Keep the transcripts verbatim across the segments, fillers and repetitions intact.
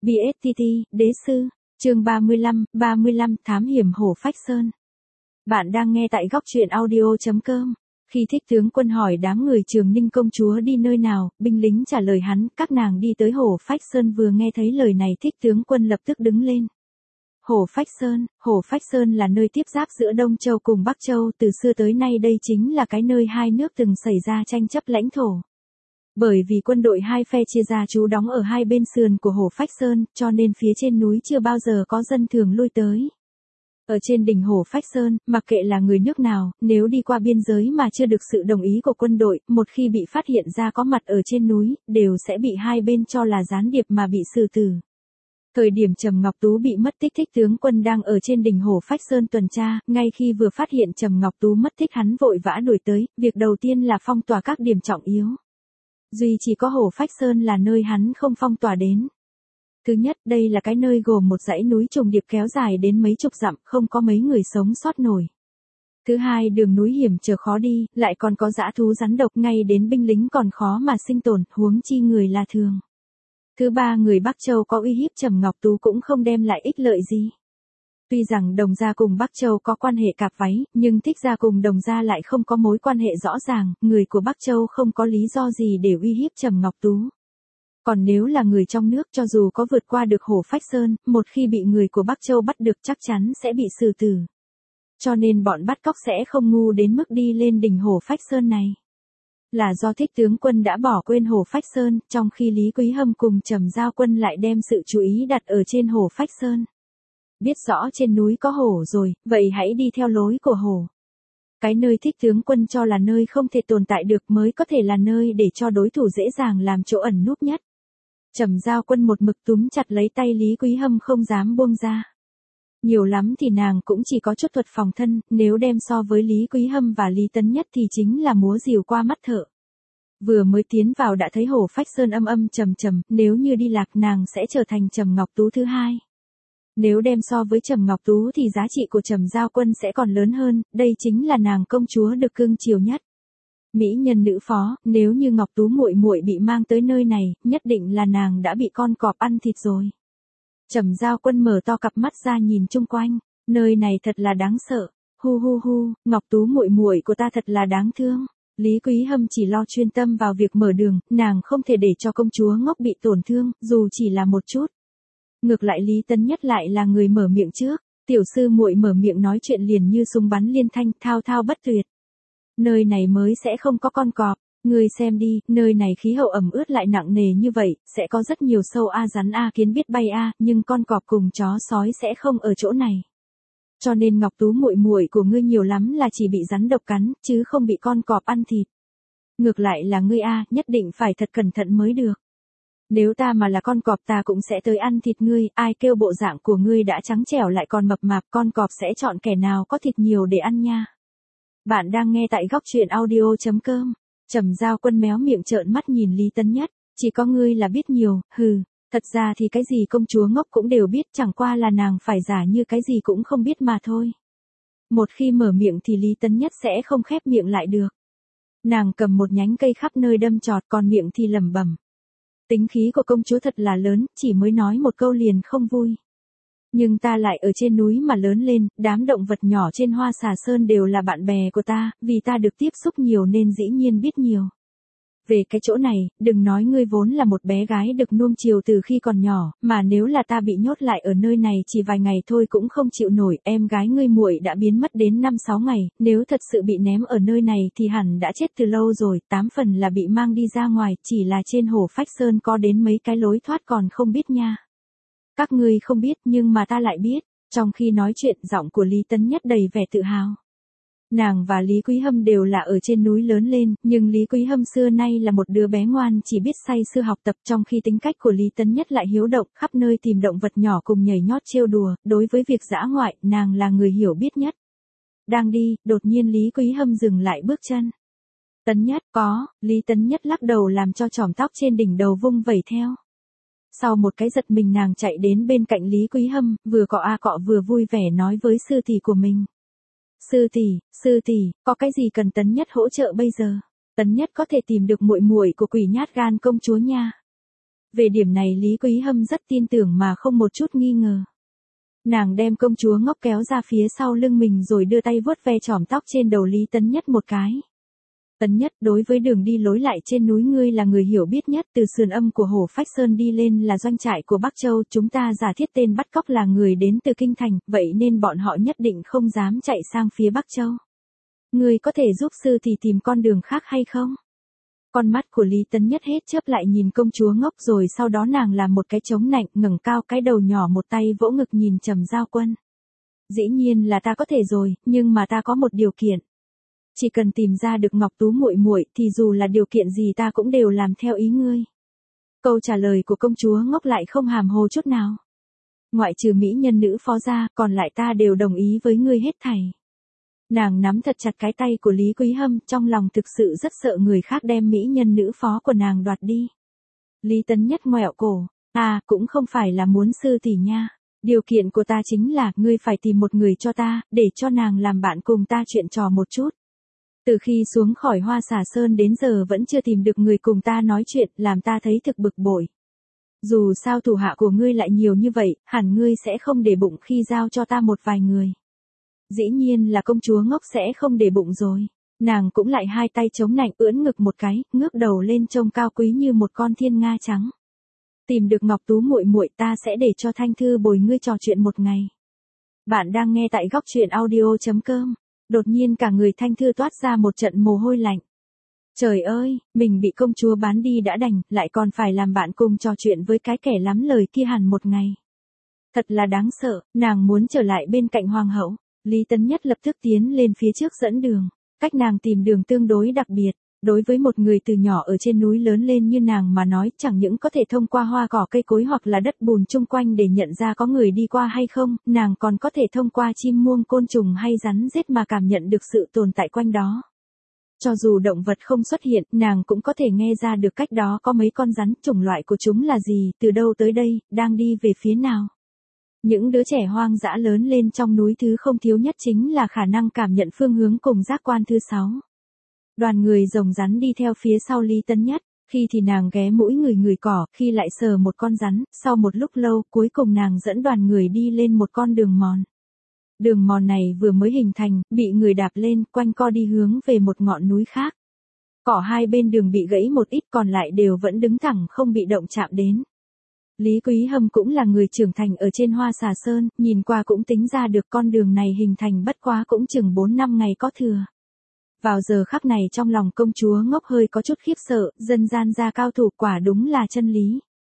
bê ét tê tê, Đế sư, chương ba mươi lăm, ba mươi lăm Thám hiểm Hổ Phách Sơn. Bạn đang nghe tại góc truyện audio chấm com. Khi Thích tướng quân hỏi đám người Trường Ninh công chúa đi nơi nào, binh lính trả lời hắn, các nàng đi tới Hổ Phách Sơn. Vừa nghe thấy lời này, Thích tướng quân lập tức đứng lên. Hổ Phách Sơn, Hổ Phách Sơn là nơi tiếp giáp giữa Đông Châu cùng Bắc Châu, từ xưa tới nay đây chính là cái nơi hai nước từng xảy ra tranh chấp lãnh thổ. Bởi vì quân đội hai phe chia ra trú đóng ở hai bên sườn của Hổ Phách Sơn, cho nên phía trên núi chưa bao giờ có dân thường lui tới. Ở trên đỉnh Hổ Phách Sơn, mặc kệ là người nước nào, nếu đi qua biên giới mà chưa được sự đồng ý của quân đội, một khi bị phát hiện ra có mặt ở trên núi, đều sẽ bị hai bên cho là gián điệp mà bị xử tử. Thời điểm Trầm Ngọc Tú bị mất tích, Thích tướng quân đang ở trên đỉnh Hổ Phách Sơn tuần tra, ngay khi vừa phát hiện Trầm Ngọc Tú mất tích hắn vội vã đuổi tới, việc đầu tiên là phong tỏa các điểm trọng yếu. Duy chỉ có Hổ Phách Sơn là nơi hắn không phong tỏa đến. Thứ nhất, đây là cái nơi gồm một dãy núi trùng điệp kéo dài đến mấy chục dặm, không có mấy người sống sót nổi. Thứ hai, đường núi hiểm trở khó đi, lại còn có dã thú rắn độc, ngay đến binh lính còn khó mà sinh tồn, huống chi người là thường. Thứ ba, người Bắc Châu có uy hiếp Trầm Ngọc Tú cũng không đem lại ích lợi gì. Tuy rằng Đồng gia cùng Bắc Châu có quan hệ cạp váy, nhưng Thích gia cùng Đồng gia lại không có mối quan hệ rõ ràng, người của Bắc Châu không có lý do gì để uy hiếp Trầm Ngọc Tú. Còn nếu là người trong nước, cho dù có vượt qua được Hổ Phách Sơn, một khi bị người của Bắc Châu bắt được chắc chắn sẽ bị xử tử. Cho nên bọn bắt cóc sẽ không ngu đến mức đi lên đỉnh Hổ Phách Sơn này. Là do Thích tướng quân đã bỏ quên Hổ Phách Sơn, trong khi Lý Quý Hâm cùng Trầm Giao quân lại đem sự chú ý đặt ở trên Hổ Phách Sơn. Biết rõ trên núi có hổ rồi, vậy hãy đi theo lối của hổ. Cái nơi Thích tướng quân cho là nơi không thể tồn tại được mới có thể là nơi để cho đối thủ dễ dàng làm chỗ ẩn núp nhất. Trầm Giao quân một mực túm chặt lấy tay Lý Quý Hâm không dám buông ra. Nhiều lắm thì nàng cũng chỉ có chút thuật phòng thân, nếu đem so với Lý Quý Hâm và Lý Tấn Nhất thì chính là múa rìu qua mắt thợ. Vừa mới tiến vào đã thấy Hổ Phách Sơn âm âm trầm trầm, nếu như đi lạc nàng sẽ trở thành Trầm Ngọc Tú thứ hai. Nếu đem so với Trầm Ngọc Tú thì giá trị của Trầm Giao quân sẽ còn lớn hơn, đây chính là nàng công chúa được cưng chiều nhất. Mỹ nhân nữ phó, nếu như Ngọc Tú muội muội bị mang tới nơi này, nhất định là nàng đã bị con cọp ăn thịt rồi. Trầm Giao quân mở to cặp mắt ra nhìn chung quanh, nơi này thật là đáng sợ. Hu hu hu, Ngọc Tú muội muội của ta thật là đáng thương. Lý Quý Hâm chỉ lo chuyên tâm vào việc mở đường, nàng không thể để cho công chúa ngốc bị tổn thương, dù chỉ là một chút. Ngược lại Lý Tấn Nhất lại là người mở miệng trước, tiểu sư muội mở miệng nói chuyện liền như súng bắn liên thanh, thao thao bất tuyệt. Nơi này mới sẽ không có con cọp, ngươi xem đi, nơi này khí hậu ẩm ướt lại nặng nề như vậy, sẽ có rất nhiều sâu a rắn a kiến biết bay a, nhưng con cọp cùng chó sói sẽ không ở chỗ này. Cho nên Ngọc Tú muội muội của ngươi nhiều lắm là chỉ bị rắn độc cắn, chứ không bị con cọp ăn thịt. Ngược lại là ngươi a, nhất định phải thật cẩn thận mới được. Nếu ta mà là con cọp ta cũng sẽ tới ăn thịt ngươi, ai kêu bộ dạng của ngươi đã trắng trẻo lại còn mập mạp, con cọp sẽ chọn kẻ nào có thịt nhiều để ăn nha. Bạn đang nghe tại góc truyện audio chấm com. Trầm Giao quân méo miệng trợn mắt nhìn Lý Tấn Nhất, chỉ có ngươi là biết nhiều, hừ, thật ra thì cái gì công chúa ngốc cũng đều biết, chẳng qua là nàng phải giả như cái gì cũng không biết mà thôi. Một khi mở miệng thì Lý Tấn Nhất sẽ không khép miệng lại được. Nàng cầm một nhánh cây khắp nơi đâm chọt, còn miệng thì lẩm bẩm. Tính khí của công chúa thật là lớn, chỉ mới nói một câu liền không vui. Nhưng ta lại ở trên núi mà lớn lên, đám động vật nhỏ trên Hoa Xà Sơn đều là bạn bè của ta, vì ta được tiếp xúc nhiều nên dĩ nhiên biết nhiều. Về cái chỗ này, đừng nói ngươi vốn là một bé gái được nuông chiều từ khi còn nhỏ, mà nếu là ta bị nhốt lại ở nơi này chỉ vài ngày thôi cũng không chịu nổi, em gái ngươi muội đã biến mất đến năm sáu ngày, nếu thật sự bị ném ở nơi này thì hẳn đã chết từ lâu rồi, tám phần là bị mang đi ra ngoài, chỉ là trên Hổ Phách Sơn có đến mấy cái lối thoát còn không biết nha. Các ngươi không biết nhưng mà ta lại biết, trong khi nói chuyện giọng của Lý Tấn Nhất đầy vẻ tự hào. Nàng và Lý Quý Hâm đều là ở trên núi lớn lên, nhưng Lý Quý Hâm xưa nay là một đứa bé ngoan chỉ biết say sưa học tập, trong khi tính cách của Lý Tấn Nhất lại hiếu động, khắp nơi tìm động vật nhỏ cùng nhảy nhót trêu đùa, đối với việc dã ngoại, nàng là người hiểu biết nhất. Đang đi, đột nhiên Lý Quý Hâm dừng lại bước chân. Tấn Nhất, có, Lý Tấn Nhất lắc đầu làm cho chòm tóc trên đỉnh đầu vung vẩy theo. Sau một cái giật mình nàng chạy đến bên cạnh Lý Quý Hâm, vừa cọ a cọ vừa vui vẻ nói với sư tỷ của mình. Sư tỷ, sư tỷ, có cái gì cần Tấn Nhất hỗ trợ bây giờ? Tấn Nhất có thể tìm được muội muội của Quỷ Nhát Gan công chúa nha. Về điểm này Lý Quý Hâm rất tin tưởng mà không một chút nghi ngờ. Nàng đem công chúa ngốc kéo ra phía sau lưng mình rồi đưa tay vuốt ve chòm tóc trên đầu Lý Tấn Nhất một cái. Tấn Nhất, đối với đường đi lối lại trên núi ngươi là người hiểu biết nhất, từ sườn âm của Hổ Phách Sơn đi lên là doanh trại của Bắc Châu, chúng ta giả thiết tên bắt cóc là người đến từ Kinh Thành, vậy nên bọn họ nhất định không dám chạy sang phía Bắc Châu. Ngươi có thể giúp sư thì tìm con đường khác hay không? Con mắt của Lý Tấn Nhất hết chớp lại nhìn công chúa ngốc rồi sau đó nàng làm một cái chống nạnh, ngẩng cao cái đầu nhỏ một tay vỗ ngực nhìn Trầm Giao Quân. Dĩ nhiên là ta có thể rồi, nhưng mà ta có một điều kiện. Chỉ cần tìm ra được Ngọc Tú muội muội thì dù là điều kiện gì ta cũng đều làm theo ý ngươi. Câu trả lời của công chúa ngốc lại không hàm hồ chút nào. Ngoại trừ mỹ nhân nữ phó ra, còn lại ta đều đồng ý với ngươi hết thảy. Nàng nắm thật chặt cái tay của Lý Quý Hâm, trong lòng thực sự rất sợ người khác đem mỹ nhân nữ phó của nàng đoạt đi. Lý Tấn Nhất ngoẹo cổ, à, cũng không phải là muốn sư tỷ nha. Điều kiện của ta chính là, ngươi phải tìm một người cho ta, để cho nàng làm bạn cùng ta chuyện trò một chút. Từ khi xuống khỏi Hoa Xà Sơn đến giờ vẫn chưa tìm được người cùng ta nói chuyện, làm ta thấy thực bực bội. Dù sao thủ hạ của ngươi lại nhiều như vậy, hẳn ngươi sẽ không để bụng khi giao cho ta một vài người. Dĩ nhiên là công chúa ngốc sẽ không để bụng rồi. Nàng cũng lại hai tay chống nạnh ưỡn ngực một cái, ngước đầu lên trông cao quý như một con thiên nga trắng. Tìm được Ngọc Tú muội muội ta sẽ để cho Thanh Thư bồi ngươi trò chuyện một ngày. Bạn đang nghe tại góc truyện audio chấm com. Đột nhiên cả người Thanh Thư toát ra một trận mồ hôi lạnh. Trời ơi, mình bị công chúa bán đi đã đành, lại còn phải làm bạn cùng trò chuyện với cái kẻ lắm lời kia hẳn một ngày. Thật là đáng sợ, nàng muốn trở lại bên cạnh hoàng hậu. Lý Tấn Nhất lập tức tiến lên phía trước dẫn đường. Cách nàng tìm đường tương đối đặc biệt. Đối với một người từ nhỏ ở trên núi lớn lên như nàng mà nói, chẳng những có thể thông qua hoa cỏ cây cối hoặc là đất bùn chung quanh để nhận ra có người đi qua hay không, nàng còn có thể thông qua chim muông côn trùng hay rắn rết mà cảm nhận được sự tồn tại quanh đó. Cho dù động vật không xuất hiện, nàng cũng có thể nghe ra được cách đó có mấy con rắn, chủng loại của chúng là gì, từ đâu tới đây, đang đi về phía nào. Những đứa trẻ hoang dã lớn lên trong núi thứ không thiếu nhất chính là khả năng cảm nhận phương hướng cùng giác quan thứ sáu. Đoàn người rồng rắn đi theo phía sau Lý Tấn Nhất, khi thì nàng ghé mũi người người cỏ, khi lại sờ một con rắn, sau một lúc lâu cuối cùng nàng dẫn đoàn người đi lên một con đường mòn. Đường mòn này vừa mới hình thành, bị người đạp lên, quanh co đi hướng về một ngọn núi khác. Cỏ hai bên đường bị gãy một ít còn lại đều vẫn đứng thẳng không bị động chạm đến. Lý Quý Hâm cũng là người trưởng thành ở trên Hoa Xà Sơn, nhìn qua cũng tính ra được con đường này hình thành bất quá cũng chừng bốn năm ngày có thừa. Vào giờ khắc này trong lòng công chúa ngốc hơi có chút khiếp sợ, dân gian gia cao thủ quả đúng là chân lý.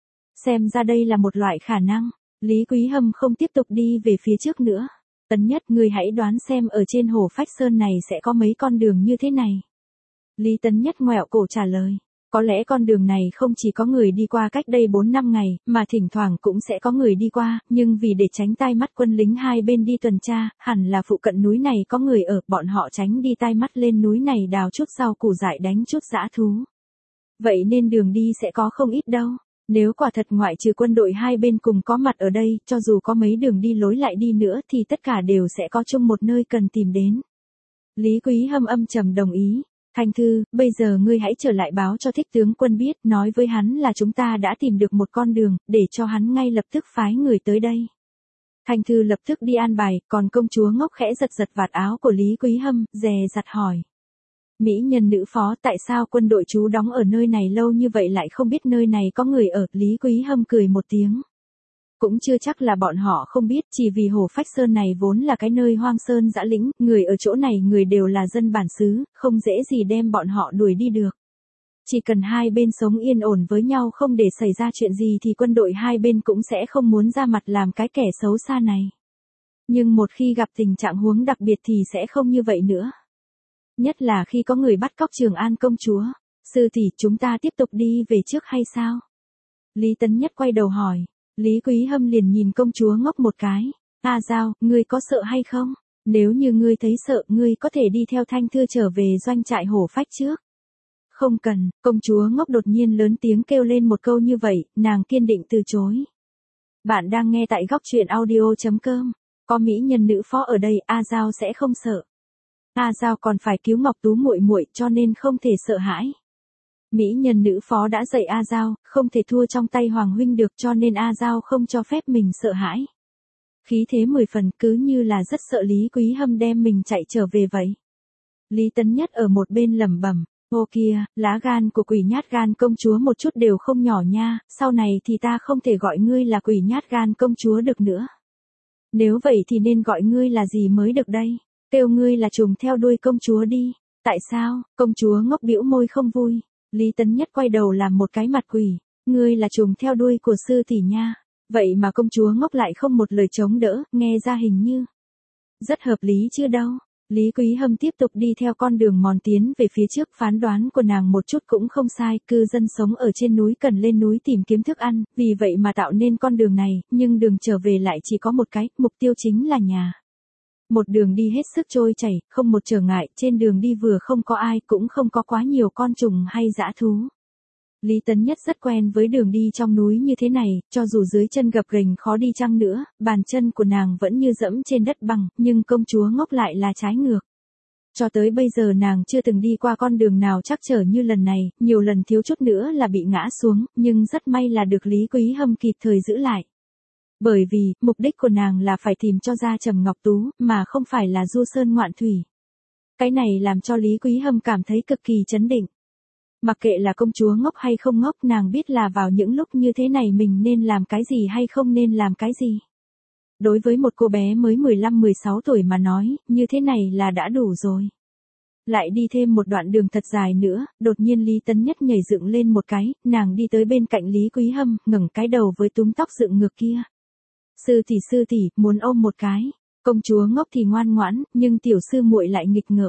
Xem ra đây là một loại khả năng, Lý Quý Hâm không tiếp tục đi về phía trước nữa. Tấn Nhất, ngươi hãy đoán xem ở trên Hổ Phách Sơn này sẽ có mấy con đường như thế này. Lý Tấn Nhất ngoẹo cổ trả lời. Có lẽ con đường này không chỉ có người đi qua cách đây bốn năm ngày, mà thỉnh thoảng cũng sẽ có người đi qua, nhưng vì để tránh tai mắt quân lính hai bên đi tuần tra, hẳn là phụ cận núi này có người ở, bọn họ tránh đi tai mắt lên núi này đào chút rau củ dại đánh chút dã thú. Vậy nên đường đi sẽ có không ít đâu. Nếu quả thật ngoại trừ quân đội hai bên cùng có mặt ở đây, cho dù có mấy đường đi lối lại đi nữa thì tất cả đều sẽ có chung một nơi cần tìm đến. Lý Quý Hâm âm trầm đồng ý. Thanh Thư, bây giờ ngươi hãy trở lại báo cho Thích tướng quân biết, nói với hắn là chúng ta đã tìm được một con đường, để cho hắn ngay lập tức phái người tới đây. Thanh Thư lập tức đi an bài, còn công chúa ngốc khẽ giật giật vạt áo của Lý Quý Hâm, dè dặt hỏi. Mỹ nhân nữ phó, tại sao quân đội trú đóng ở nơi này lâu như vậy lại không biết nơi này có người ở? Lý Quý Hâm cười một tiếng. Cũng chưa chắc là bọn họ không biết, chỉ vì Hổ Phách Sơn này vốn là cái nơi hoang sơn dã lĩnh, người ở chỗ này người đều là dân bản xứ, không dễ gì đem bọn họ đuổi đi được. Chỉ cần hai bên sống yên ổn với nhau không để xảy ra chuyện gì thì quân đội hai bên cũng sẽ không muốn ra mặt làm cái kẻ xấu xa này. Nhưng một khi gặp tình trạng huống đặc biệt thì sẽ không như vậy nữa. Nhất là khi có người bắt cóc Trường An công chúa. Sư tỷ, chúng ta tiếp tục đi về trước hay sao? Lý Tấn Nhất quay đầu hỏi. Lý Quý Hâm liền nhìn công chúa ngốc một cái. A Giao, ngươi có sợ hay không? Nếu như ngươi thấy sợ, ngươi có thể đi theo Thanh Thư trở về doanh trại Hổ Phách trước. Không cần, công chúa ngốc đột nhiên lớn tiếng kêu lên một câu như vậy, nàng kiên định từ chối. Bạn đang nghe tại góc truyện audio chấm com. Có mỹ nhân nữ phó ở đây, A Giao sẽ không sợ. A Giao còn phải cứu Ngọc Tú muội muội cho nên không thể sợ hãi. Mỹ nhân nữ phó đã dạy A Giao, không thể thua trong tay Hoàng huynh được cho nên A Giao không cho phép mình sợ hãi. Khí thế mười phần cứ như là rất sợ Lý Quý Hâm đem mình chạy trở về vậy. Lý Tấn Nhất ở một bên lẩm bẩm, ô kia, lá gan của quỷ nhát gan công chúa một chút đều không nhỏ nha, sau này thì ta không thể gọi ngươi là quỷ nhát gan công chúa được nữa. Nếu vậy thì nên gọi ngươi là gì mới được đây, kêu ngươi là trùng theo đuôi công chúa đi. Tại sao? Công chúa ngốc bĩu môi không vui. Lý Tấn Nhất quay đầu làm một cái mặt quỷ, ngươi là trùng theo đuôi của sư tỷ nha. Vậy mà công chúa ngốc lại không một lời chống đỡ, nghe ra hình như rất hợp lý chứ đâu. Lý Quý Hâm tiếp tục đi theo con đường mòn tiến về phía trước, phán đoán của nàng một chút cũng không sai, cư dân sống ở trên núi cần lên núi tìm kiếm thức ăn, vì vậy mà tạo nên con đường này, nhưng đường trở về lại chỉ có một cái, mục tiêu chính là nhà. Một đường đi hết sức trôi chảy, không một trở ngại, trên đường đi vừa không có ai, cũng không có quá nhiều con trùng hay dã thú. Lý Tấn Nhất rất quen với đường đi trong núi như thế này, cho dù dưới chân gập ghềnh khó đi chăng nữa, bàn chân của nàng vẫn như dẫm trên đất bằng, nhưng công chúa ngốc lại là trái ngược. Cho tới bây giờ nàng chưa từng đi qua con đường nào trắc trở như lần này, nhiều lần thiếu chút nữa là bị ngã xuống, nhưng rất may là được Lý Quý Hâm kịp thời giữ lại. Bởi vì, mục đích của nàng là phải tìm cho ra Trầm Ngọc Tú, mà không phải là du sơn ngoạn thủy. Cái này làm cho Lý Quý Hâm cảm thấy cực kỳ chấn định. Mặc kệ là công chúa ngốc hay không ngốc, nàng biết là vào những lúc như thế này mình nên làm cái gì hay không nên làm cái gì. Đối với một cô bé mới mười lăm mười sáu tuổi mà nói, như thế này là đã đủ rồi. Lại đi thêm một đoạn đường thật dài nữa, đột nhiên Lý Tấn Nhất nhảy dựng lên một cái, nàng đi tới bên cạnh Lý Quý Hâm, ngẩng cái đầu với túm tóc dựng ngược kia. Sư tỷ sư tỷ, muốn ôm một cái. Công chúa ngốc thì ngoan ngoãn, nhưng tiểu sư muội lại nghịch ngợm.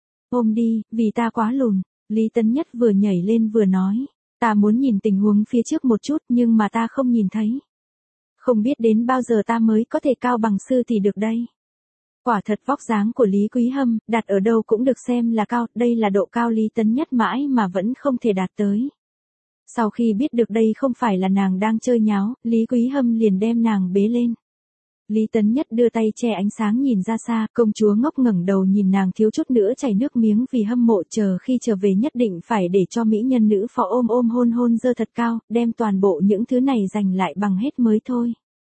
Ôm đi, vì ta quá lùn. Lý Tấn Nhất vừa nhảy lên vừa nói, ta muốn nhìn tình huống phía trước một chút nhưng mà ta không nhìn thấy. Không biết đến bao giờ ta mới có thể cao bằng sư tỷ được đây. Quả thật vóc dáng của Lý Quý Hâm, đặt ở đâu cũng được xem là cao, đây là độ cao Lý Tấn Nhất mãi mà vẫn không thể đạt tới. Sau khi biết được đây không phải là nàng đang chơi nháo, Lý Quý Hâm liền đem nàng bế lên. Lý Tấn Nhất đưa tay che ánh sáng nhìn ra xa, công chúa ngốc ngẩng đầu nhìn nàng thiếu chút nữa chảy nước miếng vì hâm mộ, chờ khi trở về nhất định phải để cho mỹ nhân nữ phó ôm ôm hôn hôn dơ thật cao, đem toàn bộ những thứ này giành lại bằng hết mới thôi.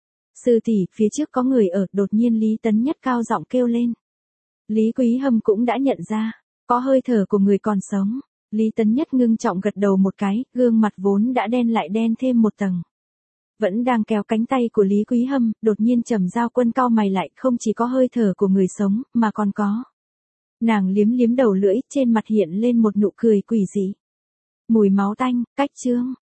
Sư tỷ, phía trước có người ở, đột nhiên Lý Tấn Nhất cao giọng kêu lên. Lý Quý Hâm cũng đã nhận ra, có hơi thở của người còn sống. Lý Tấn Nhất ngưng trọng gật đầu một cái, gương mặt vốn đã đen lại đen thêm một tầng. Vẫn đang kéo cánh tay của Lý Quý Hâm, đột nhiên Trầm Giao Quân cau mày lại, không chỉ có hơi thở của người sống, mà còn có. Nàng liếm liếm đầu lưỡi, trên mặt hiện lên một nụ cười quỷ dị. Mùi máu tanh, cách chương.